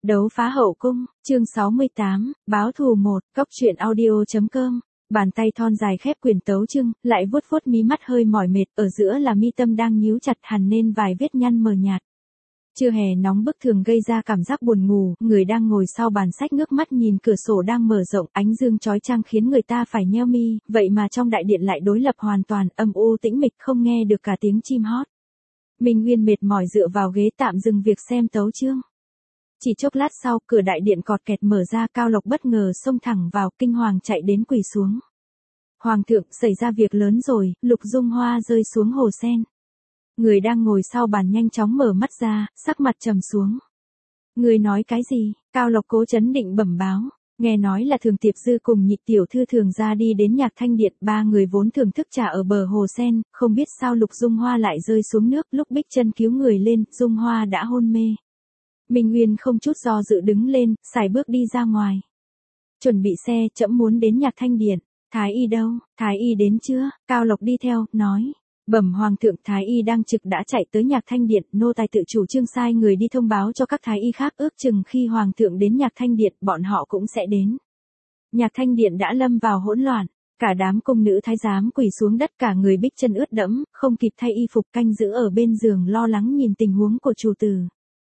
Đấu phá hậu cung, chương 68, báo thù 1, cóc truyện audio.com. Bàn tay thon dài khép quyền tấu chương, lại vuốt vuốt mí mắt hơi mỏi mệt, ở giữa là mi tâm đang nhíu chặt hằn nên vài vết nhăn mờ nhạt. Trưa hè nóng bức thường gây ra cảm giác buồn ngủ, người đang ngồi sau bàn sách ngước mắt nhìn cửa sổ đang mở rộng, ánh dương chói chang khiến người ta phải nheo mi, vậy mà trong đại điện lại đối lập hoàn toàn, âm u tĩnh mịch không nghe được cả tiếng chim hót. Minh Nguyên mệt mỏi dựa vào ghế tạm dừng việc xem tấu chương. Chỉ chốc lát sau, cửa đại điện cọt kẹt mở ra, Cao Lộc bất ngờ xông thẳng vào, kinh hoàng chạy đến quỳ xuống. Hoàng thượng, xảy ra việc lớn rồi, Lục Dung Hoa rơi xuống hồ sen. Người đang ngồi sau bàn nhanh chóng mở mắt ra, sắc mặt trầm xuống. Người nói cái gì? Cao Lộc cố trấn định bẩm báo. Nghe nói là Thường Tiệp Dư cùng Nhị tiểu thư thường ra đi đến Nhạc Thanh Điện, ba người vốn thưởng thức trà ở bờ hồ sen, không biết sao Lục Dung Hoa lại rơi xuống nước, lúc Bích Chân cứu người lên, Dung Hoa đã hôn mê. Minh Nguyên không chút do dự đứng lên, sải bước đi ra ngoài. Chuẩn bị xe, trẫm muốn đến Nhạc Thanh Điện. Thái y đâu? Thái y đến chưa? Cao Lộc đi theo, nói. Bẩm Hoàng thượng, Thái y đang trực đã chạy tới Nhạc Thanh Điện, nô tài tự chủ trương sai người đi thông báo cho các thái y khác, ước chừng khi Hoàng thượng đến Nhạc Thanh Điện, bọn họ cũng sẽ đến. Nhạc Thanh Điện đã lâm vào hỗn loạn, cả đám cung nữ thái giám quỳ xuống đất, cả người Bích Chân ướt đẫm, không kịp thay y phục, canh giữ ở bên giường lo lắng nhìn tình huống của chủ tử.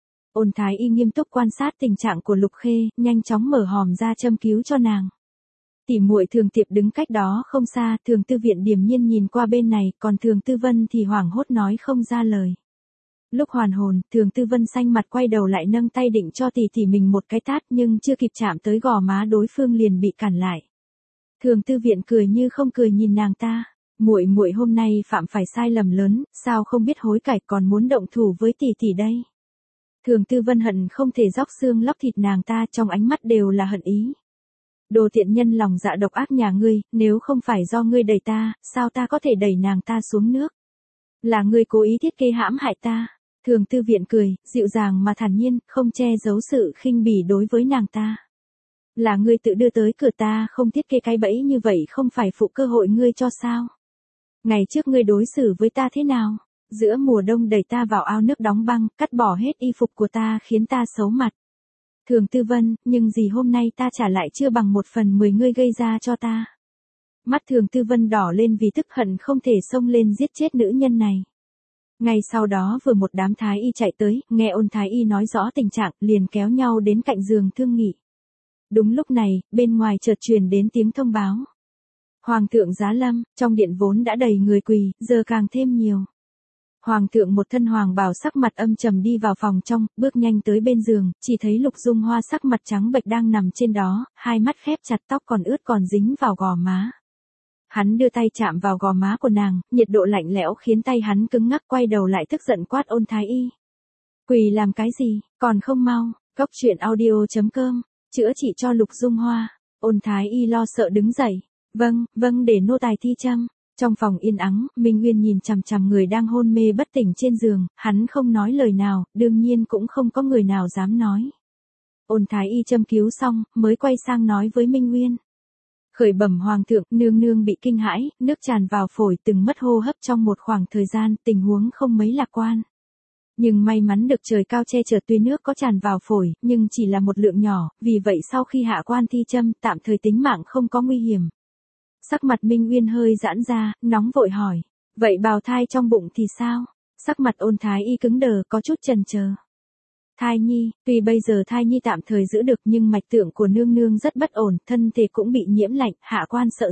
Ôn Thái y nghiêm túc quan sát tình trạng của Lục Khê, nhanh chóng mở hòm ra châm cứu cho nàng. Tỷ muội Thường Tiệp đứng cách đó không xa, Thường Tư Viện điềm nhiên nhìn qua bên này, còn Thường Tư Vân thì hoảng hốt nói không ra lời. Lúc hoàn hồn, Thường Tư Vân xanh mặt quay đầu lại nâng tay định cho tỷ mình một cái tát, nhưng chưa kịp chạm tới gò má đối phương liền bị cản lại. Thường Tư Viện cười như không cười nhìn nàng ta, muội hôm nay phạm phải sai lầm lớn, sao không biết hối cải còn muốn động thủ với tỷ đây. Thường Tư Vân hận không thể róc xương lóc thịt nàng ta, trong ánh mắt đều là hận ý. Đồ tiện nhân lòng dạ độc ác nhà ngươi, nếu không phải do ngươi đẩy ta, sao ta có thể đẩy nàng ta xuống nước? Là ngươi cố ý thiết kế hãm hại ta. Thường Tư Viện cười, dịu dàng mà thản nhiên, không che giấu sự khinh bỉ đối với nàng ta. Là ngươi tự đưa tới cửa ta, không thiết kế cái bẫy như vậy không phải phụ cơ hội ngươi cho sao? Ngày trước ngươi đối xử với ta thế nào? Giữa mùa đông đẩy ta vào ao nước đóng băng, cắt bỏ hết y phục của ta khiến ta xấu mặt. Thường Tư Vân, nhưng gì hôm nay ta trả lại chưa bằng 1/10 ngươi gây ra cho ta. Mắt Thường Tư Vân đỏ lên vì tức hận không thể xông lên giết chết nữ nhân này. Ngay sau đó vừa một đám thái y chạy tới, nghe Ôn Thái y nói rõ tình trạng, liền kéo nhau đến cạnh giường thương nghị. Đúng lúc này, bên ngoài chợt truyền đến tiếng thông báo. Hoàng thượng giá lâm, trong điện vốn đã đầy người quỳ, giờ càng thêm nhiều. Hoàng thượng một thân hoàng bào sắc mặt âm trầm đi vào phòng trong, bước nhanh tới bên giường, chỉ thấy Lục Dung Hoa sắc mặt trắng bệch đang nằm trên đó, hai mắt khép chặt, tóc còn ướt còn dính vào gò má. Hắn đưa tay chạm vào gò má của nàng, nhiệt độ lạnh lẽo khiến tay hắn cứng ngắc, quay đầu lại tức giận quát Ôn Thái y. Quỳ làm cái gì, còn không mau, cóc truyện audio.com, chữa trị cho Lục Dung Hoa. Ôn Thái y lo sợ đứng dậy. Vâng, để nô tài thi châm. Trong phòng yên ắng, Minh Nguyên nhìn chằm chằm người đang hôn mê bất tỉnh trên giường, hắn không nói lời nào, đương nhiên cũng không có người nào dám nói. Ôn Thái y châm cứu xong, mới quay sang nói với Minh Nguyên. Khởi bẩm Hoàng thượng, nương nương bị kinh hãi, nước tràn vào phổi, từng mất hô hấp trong một khoảng thời gian, tình huống không mấy lạc quan. Nhưng may mắn được trời cao che chở, tuy nước có tràn vào phổi, nhưng chỉ là một lượng nhỏ, vì vậy sau khi hạ quan thi châm, tạm thời tính mạng không có nguy hiểm. Sắc mặt Minh Nguyên hơi giãn ra, nóng vội hỏi. Vậy bào thai trong bụng thì sao? Sắc mặt Ôn Thái y cứng đờ, có chút chần chờ. Thai nhi, tuy bây giờ thai nhi tạm thời giữ được nhưng mạch tượng của nương nương rất bất ổn, thân thể cũng bị nhiễm lạnh, hạ quan sợ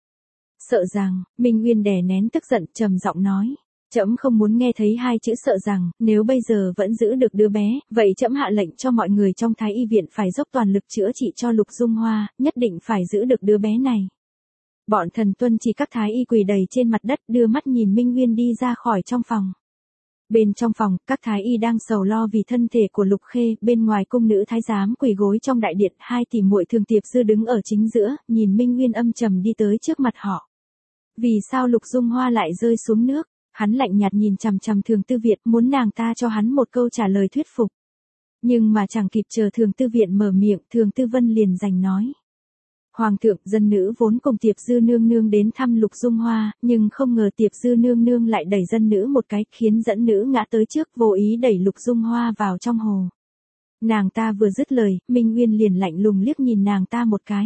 rằng, Minh Nguyên đè nén tức giận, trầm giọng nói. Trẫm không muốn nghe thấy hai chữ sợ rằng, nếu bây giờ vẫn giữ được đứa bé, vậy trẫm hạ lệnh cho mọi người trong Thái y viện phải dốc toàn lực chữa trị cho Lục Dung Hoa, nhất định phải giữ được đứa bé này. Bọn thần tuân chỉ các thái y quỳ đầy trên mặt đất, đưa mắt nhìn Minh Nguyên đi ra khỏi trong phòng. Bên trong phòng, các thái y đang sầu lo vì thân thể của Lục Khê, bên ngoài cung nữ thái giám quỳ gối trong đại điện, hai tỷ muội Thường Tiệp Dư đứng ở chính giữa, nhìn Minh Nguyên âm trầm đi tới trước mặt họ. Vì sao Lục Dung Hoa lại rơi xuống nước? Hắn lạnh nhạt nhìn chằm chằm Thường Tư Viện, muốn nàng ta cho hắn một câu trả lời thuyết phục. Nhưng mà chẳng kịp chờ Thường Tư Viện mở miệng, Thường Tư Vân liền giành nói. Hoàng thượng, dân nữ vốn cùng Tiệp Dư nương nương đến thăm Lục Dung Hoa, nhưng không ngờ Tiệp Dư nương nương lại đẩy dân nữ một cái, khiến dẫn nữ ngã tới trước, vô ý đẩy Lục Dung Hoa vào trong hồ. Nàng ta vừa dứt lời, Minh Uyên liền lạnh lùng liếc nhìn nàng ta một cái.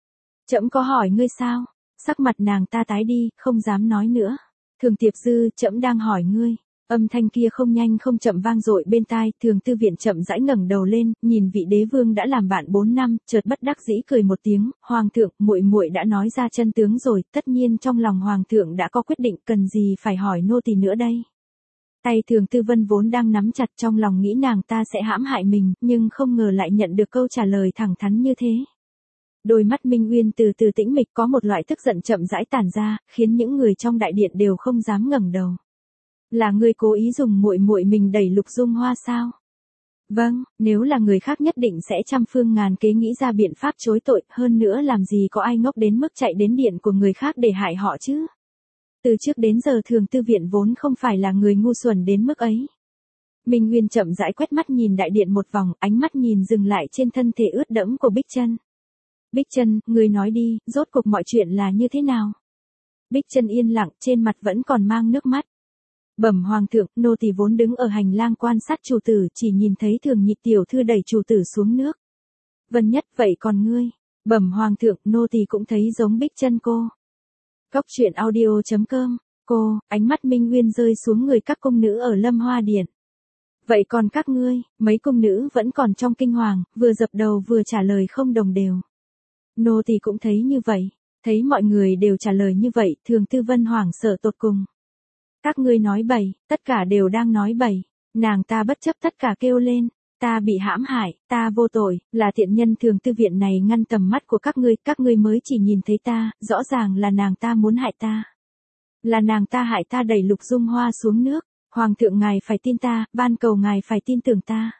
Trẫm có hỏi ngươi sao? Sắc mặt nàng ta tái đi, không dám nói nữa. Thường Tiệp Dư, trẫm đang hỏi ngươi. Âm thanh kia không nhanh không chậm vang dội bên tai, Thường Tư Viện chậm rãi ngẩng đầu lên, nhìn vị đế vương đã làm bạn 4 năm, chợt bất đắc dĩ cười một tiếng, "Hoàng thượng, muội muội đã nói ra chân tướng rồi, tất nhiên trong lòng hoàng thượng đã có quyết định, cần gì phải hỏi nô tỳ nữa đây." Tay Thường Tư Vân vốn đang nắm chặt, trong lòng nghĩ nàng ta sẽ hãm hại mình, nhưng không ngờ lại nhận được câu trả lời thẳng thắn như thế. Đôi mắt Minh Uyên từ từ tĩnh mịch, có một loại tức giận chậm rãi tản ra, khiến những người trong đại điện đều không dám ngẩng đầu. "Là ngươi cố ý dùng muội muội mình đẩy Lục Dung Hoa sao?" "Vâng, nếu là người khác nhất định sẽ trăm phương ngàn kế nghĩ ra biện pháp chối tội, hơn nữa làm gì có ai ngốc đến mức chạy đến điện của người khác để hại họ chứ." Từ trước đến giờ Thường Tư Viện vốn không phải là người ngu xuẩn đến mức ấy. Minh Uyên chậm rãi quét mắt nhìn đại điện một vòng, ánh mắt nhìn dừng lại trên thân thể ướt đẫm của Bích Chân. "Bích Chân, ngươi nói đi, rốt cuộc mọi chuyện là như thế nào?" Bích Chân yên lặng, trên mặt vẫn còn mang nước mắt. "Bẩm hoàng thượng, nô tỳ vốn đứng ở hành lang quan sát chủ tử, chỉ nhìn thấy Thường Nhị tiểu thư đẩy chủ tử xuống nước." "Vân Nhất, vậy còn ngươi?" "Bẩm hoàng thượng, nô tỳ cũng thấy giống Bích Chân cô." Cốc truyện audio.com. Cô, ánh mắt Minh Uyên rơi xuống người các cung nữ ở Lâm Hoa Điện. "Vậy còn các ngươi?" Mấy cung nữ vẫn còn trong kinh hoàng, vừa dập đầu vừa trả lời không đồng đều. "Nô tỳ cũng thấy như vậy." Thấy mọi người đều trả lời như vậy, Thường Tư Vân hoảng sợ tột cùng. "Các ngươi nói bậy, tất cả đều đang nói bậy." Nàng ta bất chấp tất cả kêu lên. "Ta bị hãm hại, ta vô tội, là thiện nhân Thường Tư Viện này ngăn tầm mắt của các ngươi mới chỉ nhìn thấy ta, rõ ràng là nàng ta muốn hại ta. Là nàng ta hại ta đẩy Lục Dung Hoa xuống nước, hoàng thượng ngài phải tin ta, van cầu ngài phải tin tưởng ta."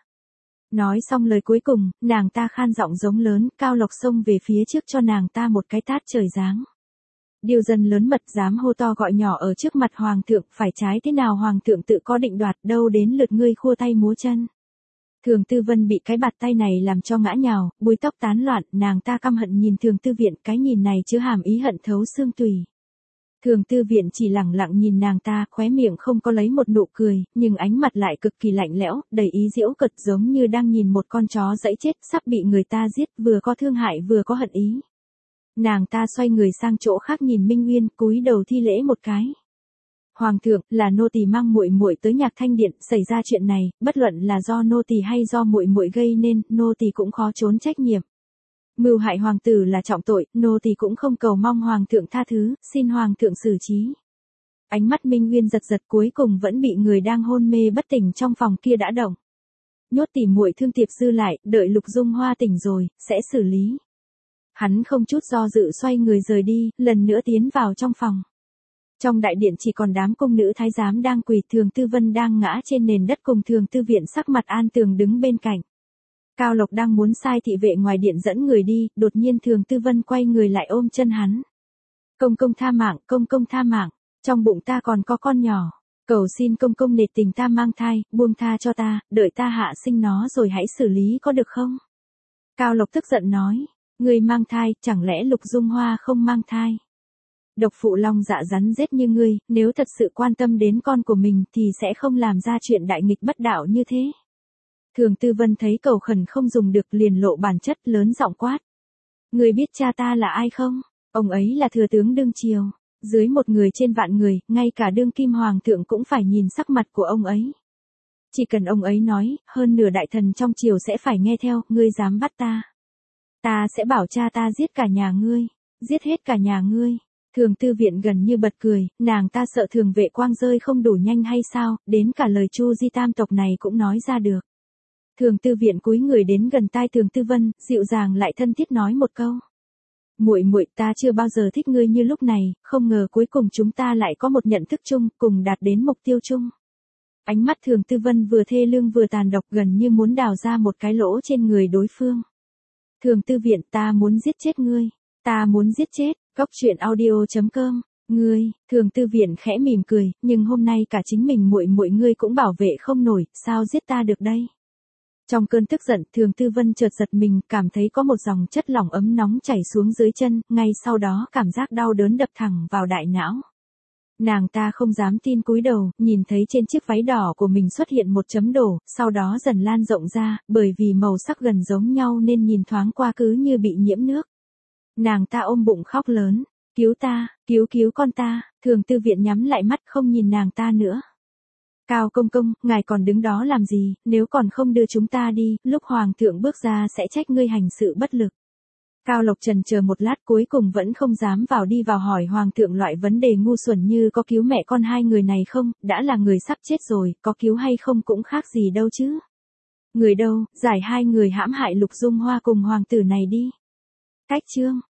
Nói xong lời cuối cùng, nàng ta khan giọng giống lớn, Cao Lộc xông về phía trước cho nàng ta một cái tát trời giáng. Điều dân lớn mật dám hô to gọi nhỏ ở trước mặt hoàng thượng, phải trái thế nào hoàng thượng tự có định đoạt, đâu đến lượt ngươi khua tay múa chân. Thường Tư Vân bị cái bạt tay này làm cho ngã nhào, búi tóc tán loạn, nàng ta căm hận nhìn Thường Tư Viện, cái nhìn này chứa hàm ý hận thấu xương tủy. Thường Tư Viện chỉ lẳng lặng nhìn nàng ta, khóe miệng không có lấy một nụ cười, nhưng ánh mặt lại cực kỳ lạnh lẽo, đầy ý giễu cợt, giống như đang nhìn một con chó dẫy chết sắp bị người ta giết, vừa có thương hại vừa có hận ý. Nàng ta xoay người sang chỗ khác nhìn Minh Uyên, cúi đầu thi lễ một cái. "Hoàng thượng, là nô tỳ mang muội muội tới Nhạc Thanh Điện, xảy ra chuyện này, bất luận là do nô tỳ hay do muội muội gây nên, nô tỳ cũng khó trốn trách nhiệm. Mưu hại hoàng tử là trọng tội, nô tỳ cũng không cầu mong hoàng thượng tha thứ, xin hoàng thượng xử trí." Ánh mắt Minh Uyên giật giật, cuối cùng vẫn bị người đang hôn mê bất tỉnh trong phòng kia đã động. "Nhốt tỉ muội Thương Tiệp Dư lại, đợi Lục Dung Hoa tỉnh rồi, sẽ xử lý." Hắn không chút do dự xoay người rời đi, lần nữa tiến vào trong phòng. Trong đại điện chỉ còn đám cung nữ thái giám đang quỳ, Thường Tư Vân đang ngã trên nền đất cùng Thường Tư Viện sắc mặt an tường đứng bên cạnh. Cao Lộc đang muốn sai thị vệ ngoài điện dẫn người đi, đột nhiên Thường Tư Vân quay người lại ôm chân hắn. "Công công tha mạng, công công tha mạng, trong bụng ta còn có con nhỏ. Cầu xin công công nể tình ta mang thai, buông tha cho ta, đợi ta hạ sinh nó rồi hãy xử lý có được không?" Cao Lộc tức giận nói. "Ngươi mang thai, chẳng lẽ Lục Dung Hoa không mang thai? Độc phụ long dạ rắn rết như ngươi, nếu thật sự quan tâm đến con của mình thì sẽ không làm ra chuyện đại nghịch bất đạo như thế." Thường Tư Vân thấy cầu khẩn không dùng được, liền lộ bản chất, lớn giọng quát. "Ngươi biết cha ta là ai không? Ông ấy là thừa tướng đương triều, dưới một người trên vạn người, ngay cả đương kim hoàng thượng cũng phải nhìn sắc mặt của ông ấy. Chỉ cần ông ấy nói, hơn nửa đại thần trong triều sẽ phải nghe theo, ngươi dám bắt ta. Ta sẽ bảo cha ta giết cả nhà ngươi, giết hết cả nhà ngươi." Thường Tư Viện gần như bật cười, nàng ta sợ Thường Vệ Quang rơi không đủ nhanh hay sao, đến cả lời Chu Di tam tộc này cũng nói ra được. Thường Tư Viện cúi người đến gần tai Thường Tư Vân, dịu dàng lại thân thiết nói một câu. "Muội muội, ta chưa bao giờ thích ngươi như lúc này, không ngờ cuối cùng chúng ta lại có một nhận thức chung, cùng đạt đến mục tiêu chung." Ánh mắt Thường Tư Vân vừa thê lương vừa tàn độc, gần như muốn đào ra một cái lỗ trên người đối phương. "Thường Tư Viện, ta muốn giết chết ngươi, ta muốn giết chết." Cốc truyện audio.com. "Ngươi?" Thường Tư Viện khẽ mỉm cười, "nhưng hôm nay cả chính mình muội muội ngươi cũng bảo vệ không nổi, sao giết ta được đây?" Trong cơn tức giận, Thường Tư Vân chợt giật mình, cảm thấy có một dòng chất lỏng ấm nóng chảy xuống dưới chân, ngay sau đó cảm giác đau đớn đập thẳng vào đại não. Nàng ta không dám tin cúi đầu, nhìn thấy trên chiếc váy đỏ của mình xuất hiện một chấm đỏ, sau đó dần lan rộng ra, bởi vì màu sắc gần giống nhau nên nhìn thoáng qua cứ như bị nhiễm nước. Nàng ta ôm bụng khóc lớn, cứu ta, cứu con ta, Thường Tư Viện nhắm lại mắt không nhìn nàng ta nữa. Cao công công, ngài còn đứng đó làm gì, nếu còn không đưa chúng ta đi, lúc hoàng thượng bước ra sẽ trách ngươi hành sự bất lực. Cao Lộc Trần chờ một lát cuối cùng vẫn không dám đi vào hỏi hoàng thượng loại vấn đề ngu xuẩn như có cứu mẹ con hai người này không, đã là người sắp chết rồi, có cứu hay không cũng khác gì đâu chứ. Người đâu, giải hai người hãm hại Lục Dung Hoa cùng hoàng tử này đi. Cách chương